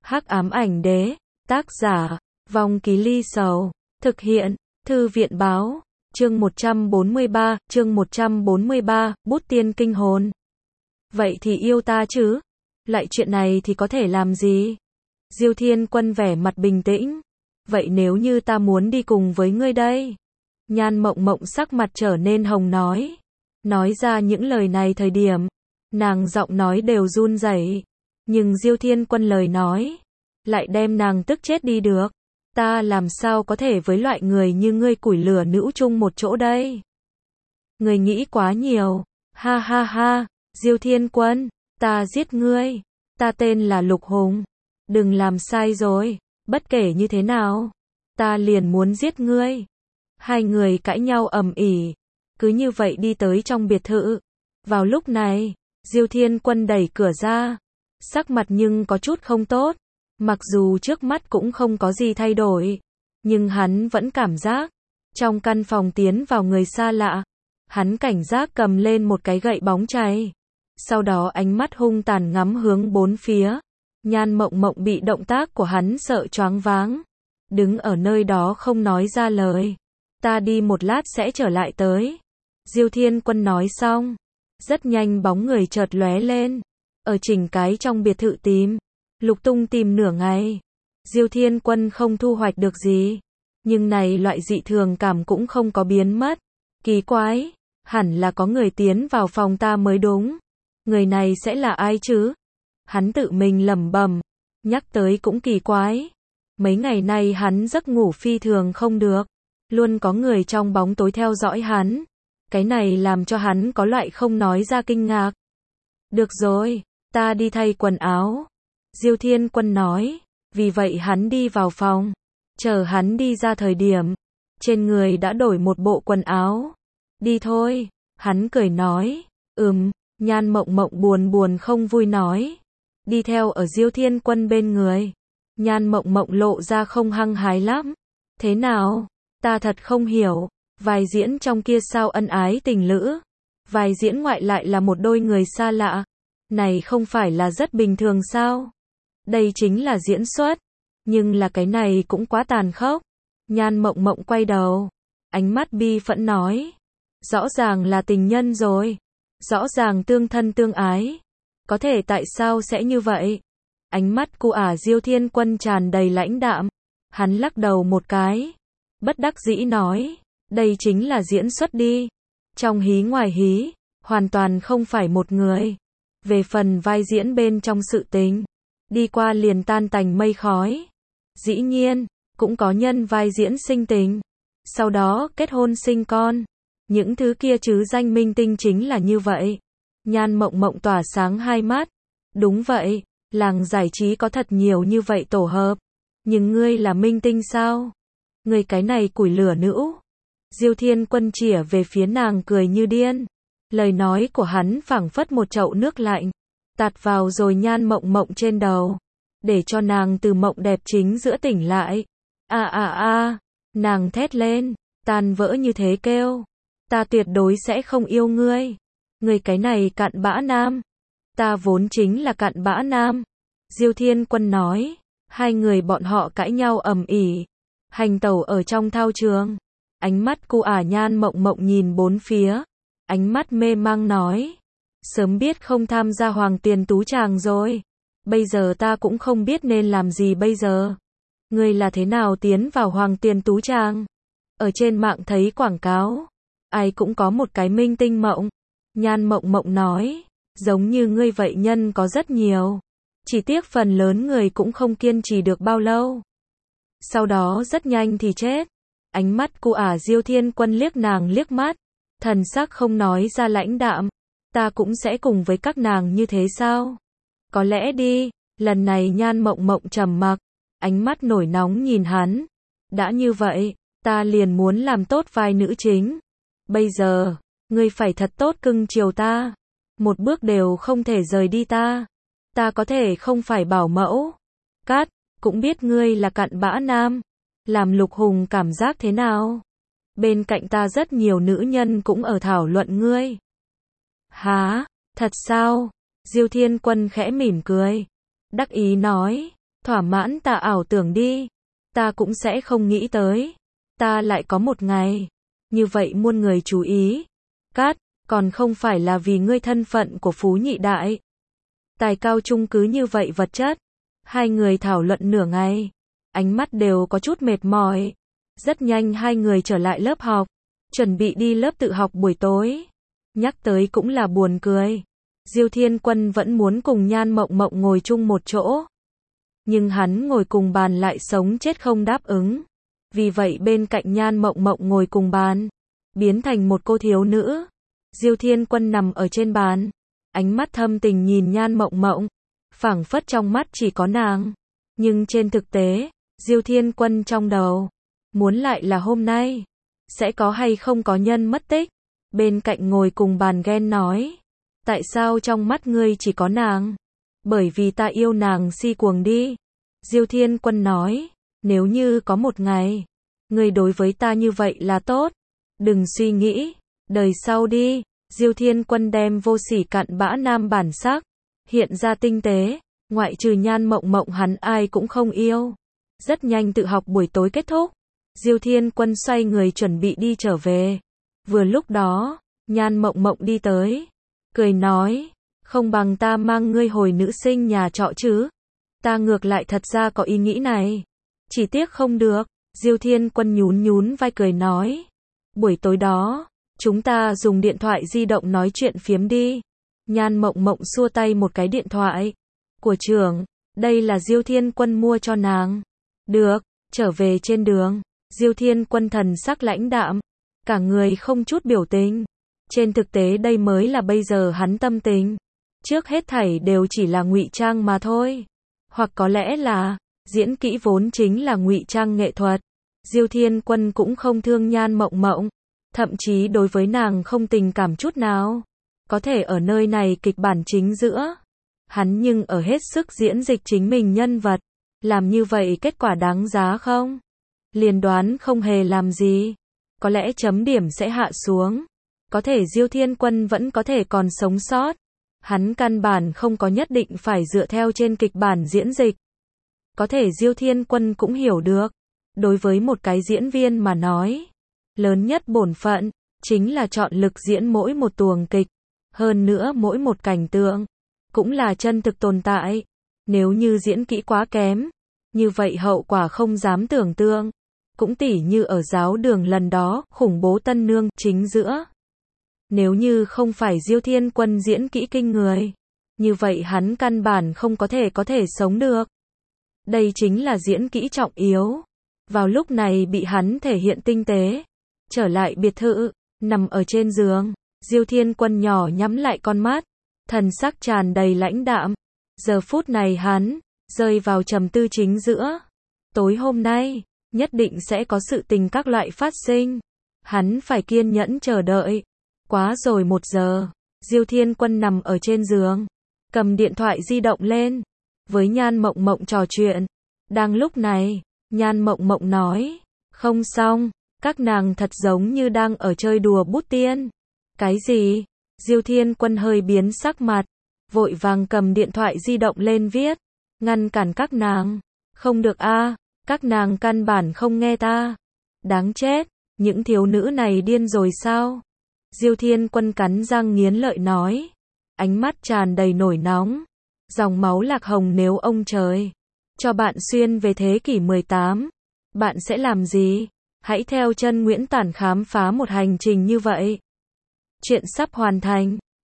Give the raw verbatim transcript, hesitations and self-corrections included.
Hắc ám ảnh đế, tác giả, Vong Ký Ly Sầu, thực hiện, Thư viện báo, chương một trăm bốn mươi ba, chương một trăm bốn mươi ba, bút tiên kinh hồn. Vậy thì yêu ta chứ? Lại chuyện này thì có thể làm gì? Diêu Thiên Quân vẻ mặt bình tĩnh. Vậy nếu như ta muốn đi cùng với ngươi đây? Nhan Mộng Mộng sắc mặt trở nên hồng nói. Nói ra những lời này thời điểm, nàng giọng nói đều run rẩy. Nhưng Diêu Thiên Quân lời nói, lại đem nàng tức chết đi được. Ta làm sao có thể với loại người như ngươi củi lửa nữ chung một chỗ đây? Ngươi nghĩ quá nhiều, ha ha ha, Diêu Thiên Quân, ta giết ngươi, ta tên là Lục Hùng, đừng làm sai rồi, bất kể như thế nào, ta liền muốn giết ngươi. Hai người cãi nhau ầm ĩ, cứ như vậy đi tới trong biệt thự. Vào lúc này, Diêu Thiên Quân đẩy cửa ra, sắc mặt nhưng có chút không tốt. Mặc dù trước mắt cũng không có gì thay đổi, nhưng hắn vẫn cảm giác, trong căn phòng tiến vào người xa lạ. Hắn cảnh giác cầm lên một cái gậy bóng chày, sau đó ánh mắt hung tàn ngắm hướng bốn phía. Nhan Mộng Mộng bị động tác của hắn sợ choáng váng, đứng ở nơi đó không nói ra lời. Ta đi một lát sẽ trở lại tới. Diêu Thiên Quân nói xong, rất nhanh bóng người chợt lóe lên, ở chỉnh cái trong biệt thự tìm. Lục tung tìm nửa ngày, Diêu Thiên Quân không thu hoạch được gì, nhưng này loại dị thường cảm cũng không có biến mất. Kỳ quái, hẳn là có người tiến vào phòng ta mới đúng. Người này sẽ là ai chứ? Hắn tự mình lẩm bẩm, nhắc tới cũng kỳ quái. Mấy ngày nay hắn giấc ngủ phi thường không được, luôn có người trong bóng tối theo dõi hắn. Cái này làm cho hắn có loại không nói ra kinh ngạc. Được rồi, ta đi thay quần áo. Diêu Thiên Quân nói, vì vậy hắn đi vào phòng, chờ hắn đi ra thời điểm, trên người đã đổi một bộ quần áo. Đi thôi, hắn cười nói, ừm, Nhan Mộng Mộng buồn buồn không vui nói, đi theo ở Diêu Thiên Quân bên người. Nhan Mộng Mộng lộ ra không hăng hái lắm, thế nào, ta thật không hiểu, vai diễn trong kia sao ân ái tình lữ, vai diễn ngoại lại là một đôi người xa lạ, này không phải là rất bình thường sao? Đây chính là diễn xuất, nhưng là cái này cũng quá tàn khốc. Nhan Mộng Mộng quay đầu, ánh mắt bi phẫn nói, rõ ràng là tình nhân rồi, rõ ràng tương thân tương ái, có thể tại sao sẽ như vậy? Ánh mắt của ả Diêu Thiên Quân tràn đầy lãnh đạm, hắn lắc đầu một cái, bất đắc dĩ nói, đây chính là diễn xuất đi, trong hí ngoài hí, hoàn toàn không phải một người. Về phần vai diễn bên trong sự tình, đi qua liền tan tành mây khói. Dĩ nhiên, cũng có nhân vai diễn sinh tình, sau đó kết hôn sinh con. Những thứ kia chứ danh minh tinh chính là như vậy. Nhan Mộng Mộng tỏa sáng hai mắt. Đúng vậy, làng giải trí có thật nhiều như vậy tổ hợp. Nhưng ngươi là minh tinh sao? Ngươi cái này củi lửa nữ. Diêu Thiên Quân chĩa về phía nàng cười như điên. Lời nói của hắn phảng phất một chậu nước lạnh, tạt vào rồi Nhan Mộng Mộng trên đầu, để cho nàng từ mộng đẹp chính giữa tỉnh lại. A a a, nàng thét lên, tan vỡ như thế kêu, ta tuyệt đối sẽ không yêu ngươi. Ngươi cái này cặn bã nam. Ta vốn chính là cặn bã nam. Diêu Thiên Quân nói, hai người bọn họ cãi nhau ầm ĩ, hành tẩu ở trong thao trường. Ánh mắt cô ả Nhan Mộng Mộng nhìn bốn phía, ánh mắt mê mang nói, sớm biết không tham gia Hoàng Tiền Tú Tràng rồi, bây giờ ta cũng không biết nên làm gì bây giờ. Ngươi là thế nào tiến vào Hoàng Tiền Tú Tràng? Ở trên mạng thấy quảng cáo, ai cũng có một cái minh tinh mộng. Nhan Mộng Mộng nói, giống như ngươi vậy nhân có rất nhiều, chỉ tiếc phần lớn người cũng không kiên trì được bao lâu, sau đó rất nhanh thì chết. Ánh mắt cô ả Diêu Thiên Quân liếc nàng liếc mắt, thần sắc không nói ra lãnh đạm, ta cũng sẽ cùng với các nàng như thế sao? Có lẽ đi. Lần này Nhan Mộng Mộng trầm mặc, ánh mắt nổi nóng nhìn hắn. Đã như vậy, ta liền muốn làm tốt vai nữ chính. Bây giờ, ngươi phải thật tốt cưng chiều ta, một bước đều không thể rời đi ta. Ta có thể không phải bảo mẫu. Cát, cũng biết ngươi là cặn bã nam. Làm Lục Hùng cảm giác thế nào? Bên cạnh ta rất nhiều nữ nhân cũng ở thảo luận ngươi. Hả? Thật sao? Diêu Thiên Quân khẽ mỉm cười, đắc ý nói, thỏa mãn ta ảo tưởng đi. Ta cũng sẽ không nghĩ tới. Ta lại có một ngày. Như vậy muôn người chú ý. Cát, còn không phải là vì ngươi thân phận của Phú Nhị Đại. Tài cao trung cứ như vậy vật chất. Hai người thảo luận nửa ngày. Ánh mắt đều có chút mệt mỏi. Rất nhanh hai người trở lại lớp học. Chuẩn bị đi lớp tự học buổi tối. Nhắc tới cũng là buồn cười. Diêu Thiên Quân vẫn muốn cùng Nhan Mộng Mộng ngồi chung một chỗ. Nhưng hắn ngồi cùng bàn lại sống chết không đáp ứng. Vì vậy bên cạnh Nhan Mộng Mộng ngồi cùng bàn. Biến thành một cô thiếu nữ. Diêu Thiên Quân nằm ở trên bàn. Ánh mắt thâm tình nhìn Nhan Mộng Mộng. Phảng phất trong mắt chỉ có nàng. Nhưng trên thực tế, Diêu Thiên Quân trong đầu. Muốn lại là hôm nay. Sẽ có hay không có nhân mất tích. Bên cạnh ngồi cùng bàn ghen nói. Tại sao trong mắt ngươi chỉ có nàng? Bởi vì ta yêu nàng si cuồng đi. Diêu Thiên Quân nói. Nếu như có một ngày. Ngươi đối với ta như vậy là tốt. Đừng suy nghĩ. Đời sau đi. Diêu Thiên Quân đem vô sỉ cặn bã nam bản sắc. Hiện ra tinh tế. Ngoại trừ Nhan Mộng Mộng hắn ai cũng không yêu. Rất nhanh tự học buổi tối kết thúc. Diêu Thiên Quân xoay người chuẩn bị đi trở về. Vừa lúc đó, Nhan Mộng Mộng đi tới. Cười nói, không bằng ta mang ngươi hồi nữ sinh nhà trọ chứ. Ta ngược lại thật ra có ý nghĩ này. Chỉ tiếc không được. Diêu Thiên Quân nhún nhún vai cười nói. Buổi tối đó, chúng ta dùng điện thoại di động nói chuyện phiếm đi. Nhan Mộng Mộng xua tay một cái điện thoại. Của trưởng, đây là Diêu Thiên Quân mua cho nàng. Được, trở về trên đường. Diêu Thiên Quân thần sắc lãnh đạm. Cả người không chút biểu tình. Trên thực tế đây mới là bây giờ hắn tâm tình. Trước hết thảy đều chỉ là ngụy trang mà thôi. Hoặc có lẽ là, diễn kỹ vốn chính là ngụy trang nghệ thuật. Diêu Thiên Quân cũng không thương Nhan Mộng Mộng. Thậm chí đối với nàng không tình cảm chút nào. Có thể ở nơi này kịch bản chính giữa. Hắn nhưng ở hết sức diễn dịch chính mình nhân vật. Làm như vậy kết quả đáng giá không? Liền đoán không hề làm gì. Có lẽ chấm điểm sẽ hạ xuống. Có thể Diêu Thiên Quân vẫn có thể còn sống sót. Hắn căn bản không có nhất định phải dựa theo trên kịch bản diễn dịch. Có thể Diêu Thiên Quân cũng hiểu được. Đối với một cái diễn viên mà nói. Lớn nhất bổn phận. Chính là chọn lực diễn mỗi một tuồng kịch. Hơn nữa mỗi một cảnh tượng. Cũng là chân thực tồn tại. Nếu như diễn kỹ quá kém. Như vậy hậu quả không dám tưởng tượng. Cũng tỉ như ở giáo đường lần đó, khủng bố tân nương, chính giữa. Nếu như không phải Diêu Thiên Quân diễn kỹ kinh người. Như vậy hắn căn bản không có thể có thể sống được. Đây chính là diễn kỹ trọng yếu. Vào lúc này bị hắn thể hiện tinh tế. Trở lại biệt thự, nằm ở trên giường. Diêu Thiên Quân nhỏ nhắm lại con mắt. Thần sắc tràn đầy lãnh đạm. Giờ phút này hắn, rơi vào trầm tư chính giữa. Tối hôm nay, nhất định sẽ có sự tình các loại phát sinh. Hắn phải kiên nhẫn chờ đợi. Quá rồi một giờ. Diêu Thiên Quân nằm ở trên giường. Cầm điện thoại di động lên. Với Nhan Mộng Mộng trò chuyện. Đang lúc này, Nhan Mộng Mộng nói. Không xong, các nàng thật giống như đang ở chơi đùa bút tiên. Cái gì? Diêu Thiên Quân hơi biến sắc mặt. Vội vàng cầm điện thoại di động lên viết. Ngăn cản các nàng. Không được a, các nàng căn bản không nghe ta. Đáng chết, những thiếu nữ này điên rồi sao? Diêu Thiên Quân cắn răng nghiến lợi nói. Ánh mắt tràn đầy nổi nóng. Dòng máu lạc hồng nếu ông trời cho bạn xuyên về thế kỷ mười tám. Bạn sẽ làm gì? Hãy theo chân Nguyễn Tản khám phá một hành trình như vậy. Chuyện sắp hoàn thành.